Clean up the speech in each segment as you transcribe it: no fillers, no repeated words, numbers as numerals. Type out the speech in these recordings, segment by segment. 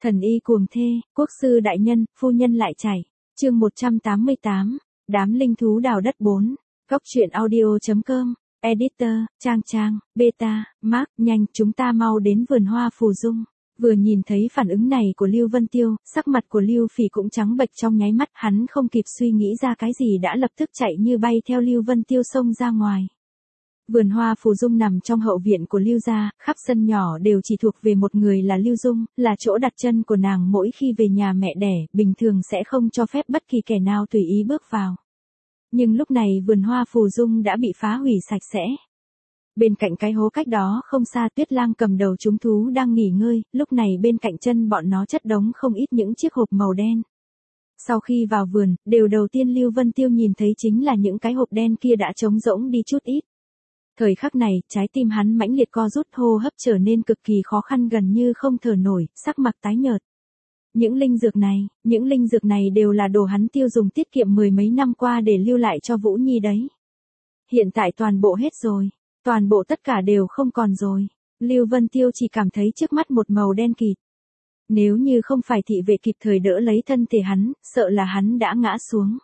Thần y cuồng thê, quốc sư đại nhân, phu nhân lại chảy. Chương 188, đám linh thú đào đất 4. Góc truyện audio.com. Editor, Trang, Beta, Mark, nhanh, chúng ta mau đến vườn hoa phù dung. Vừa nhìn thấy phản ứng này của Lưu Vân Tiêu, sắc mặt của Lưu Phỉ cũng trắng bệch trong nháy mắt, hắn không kịp suy nghĩ ra cái gì đã lập tức chạy như bay theo Lưu Vân Tiêu xông ra ngoài. Vườn hoa phù dung nằm trong hậu viện của Lưu gia, khắp sân nhỏ đều chỉ thuộc về một người là Lưu Dung, là chỗ đặt chân của nàng mỗi khi về nhà mẹ đẻ, bình thường sẽ không cho phép bất kỳ kẻ nào tùy ý bước vào. Nhưng lúc này vườn hoa phù dung đã bị phá hủy sạch sẽ. Bên cạnh cái hố cách đó không xa, Tuyết Lang cầm đầu chúng thú đang nghỉ ngơi, lúc này bên cạnh chân bọn nó chất đống không ít những chiếc hộp màu đen. Sau khi vào vườn, điều đầu tiên Lưu Vân Tiêu nhìn thấy chính là những cái hộp đen kia đã trống rỗng đi chút ít. Thời khắc này, trái tim hắn mãnh liệt co rút, hô hấp trở nên cực kỳ khó khăn, gần như không thở nổi, sắc mặt tái nhợt. Những linh dược này đều là đồ hắn tiêu dùng tiết kiệm mười mấy năm qua để lưu lại cho Vũ Nhi đấy. Hiện tại toàn bộ hết rồi, toàn bộ tất cả đều không còn rồi. Lưu Vân Tiêu chỉ cảm thấy trước mắt một màu đen kịt. Nếu như không phải thị vệ kịp thời đỡ lấy thân thể hắn, sợ là hắn đã ngã xuống.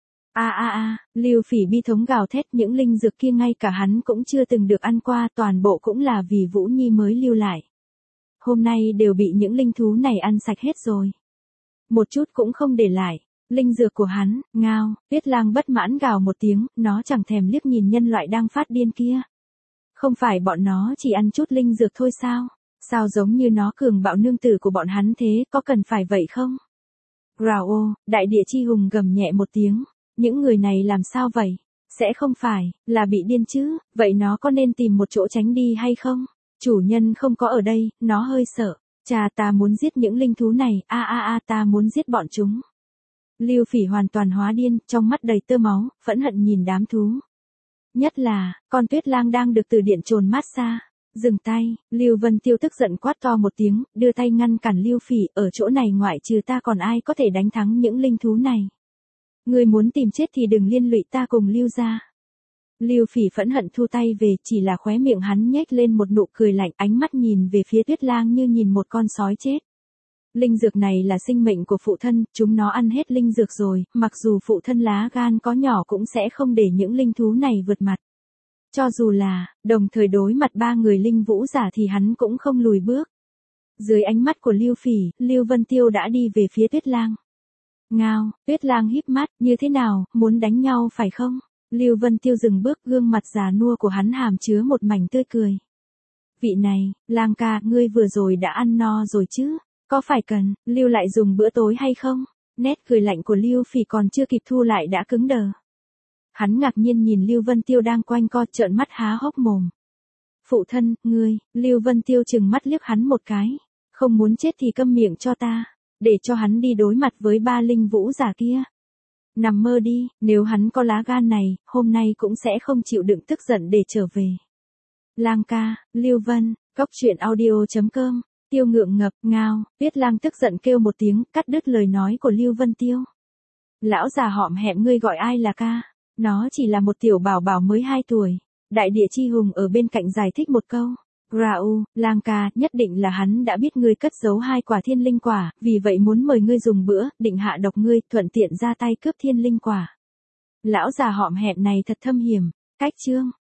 Lưu Phỉ bi thống gào thét, những linh dược kia ngay cả hắn cũng chưa từng được ăn qua, toàn bộ cũng là vì Vũ Nhi mới lưu lại. Hôm nay đều bị những linh thú này ăn sạch hết rồi. Một chút cũng không để lại. Linh dược của hắn, ngao, Tuyết Lang bất mãn gào một tiếng, nó chẳng thèm liếc nhìn nhân loại đang phát điên kia. Không phải bọn nó chỉ ăn chút linh dược thôi sao? Sao giống như nó cường bạo nương tử của bọn hắn thế, có cần phải vậy không? Rào, đại địa chi hùng gầm nhẹ một tiếng. Những người này làm sao vậy? Sẽ không phải là bị điên chứ? Vậy nó có nên tìm một chỗ tránh đi hay không? Chủ nhân không có ở đây, nó hơi sợ. Cha, ta muốn giết những linh thú này, ta muốn giết bọn chúng. Lưu Phỉ hoàn toàn hóa điên, trong mắt đầy tơ máu, phẫn hận nhìn đám thú. Nhất là, con Tuyết Lang đang được từ điện trồn mát xa. Dừng tay, Lưu Vân Tiêu tức giận quát to một tiếng, đưa tay ngăn cản Lưu Phỉ, ở chỗ này ngoại trừ ta còn ai có thể đánh thắng những linh thú này. Ngươi muốn tìm chết thì đừng liên lụy ta cùng Lưu gia. Lưu Phỉ phẫn hận thu tay về, chỉ là khóe miệng hắn nhếch lên một nụ cười lạnh, ánh mắt nhìn về phía Tuyết Lang như nhìn một con sói chết. Linh dược này là sinh mệnh của phụ thân, chúng nó ăn hết linh dược rồi, mặc dù phụ thân lá gan có nhỏ cũng sẽ không để những linh thú này vượt mặt. Cho dù là, đồng thời đối mặt ba người linh vũ giả thì hắn cũng không lùi bước. Dưới ánh mắt của Lưu Phỉ, Lưu Vân Tiêu đã đi về phía Tuyết Lang. Ngao, Tuyết Lang híp mắt, như thế nào, muốn đánh nhau phải không? Lưu Vân Tiêu dừng bước, gương mặt già nua của hắn hàm chứa một mảnh tươi cười. Vị này, Lang ca, ngươi vừa rồi đã ăn no rồi chứ? Có phải cần lưu lại dùng bữa tối hay không? Nét cười lạnh của Lưu Phỉ còn chưa kịp thu lại đã cứng đờ. Hắn ngạc nhiên nhìn Lưu Vân Tiêu đang quanh co, trợn mắt há hốc mồm. Phụ thân, ngươi, Lưu Vân Tiêu trừng mắt liếc hắn một cái. Không muốn chết thì câm miệng cho ta. Để cho hắn đi đối mặt với ba linh vũ giả kia. Nằm mơ đi, nếu hắn có lá gan này, hôm nay cũng sẽ không chịu đựng tức giận để trở về. Lang ca, Lưu Vân, góc truyện audio.com. Tiêu ngượng ngập, ngao, Tuyết Lang tức giận kêu một tiếng, cắt đứt lời nói của Lưu Vân Tiêu. Lão già hõm hẹm, ngươi gọi ai là ca? Nó chỉ là một tiểu bảo bảo mới 2 tuổi. Đại địa chi hùng ở bên cạnh giải thích một câu. Rau, Lang ca, nhất định là hắn đã biết ngươi cất giấu 2 quả thiên linh quả, vì vậy muốn mời ngươi dùng bữa, định hạ độc ngươi, thuận tiện ra tay cướp thiên linh quả. Lão già hõm hẹm này thật thâm hiểm. Cách chương.